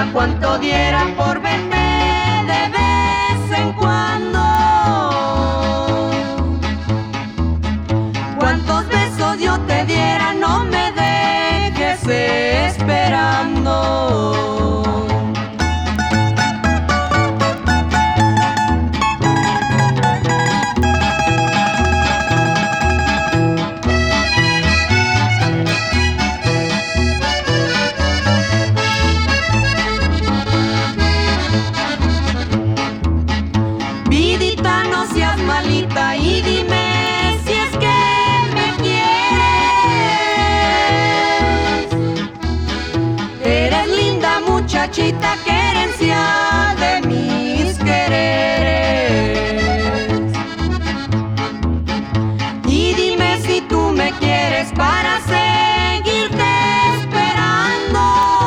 cuánto diera por verte de vez en cuando. Cuántos besos yo te diera, no me dejes esperando. Malita, y dime si es que me quieres. Eres linda muchachita, querencia de mis quereres. Y dime si tú me quieres para seguirte esperando.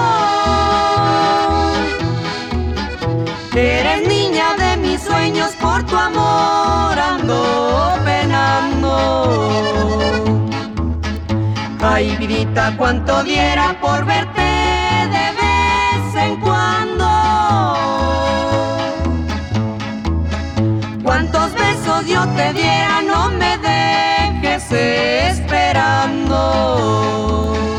Eres niña de mis sueños, por tu amor ando penando. Ay, vidita, cuánto diera por verte de vez en cuando. Cuántos besos yo te diera, no me dejes esperando.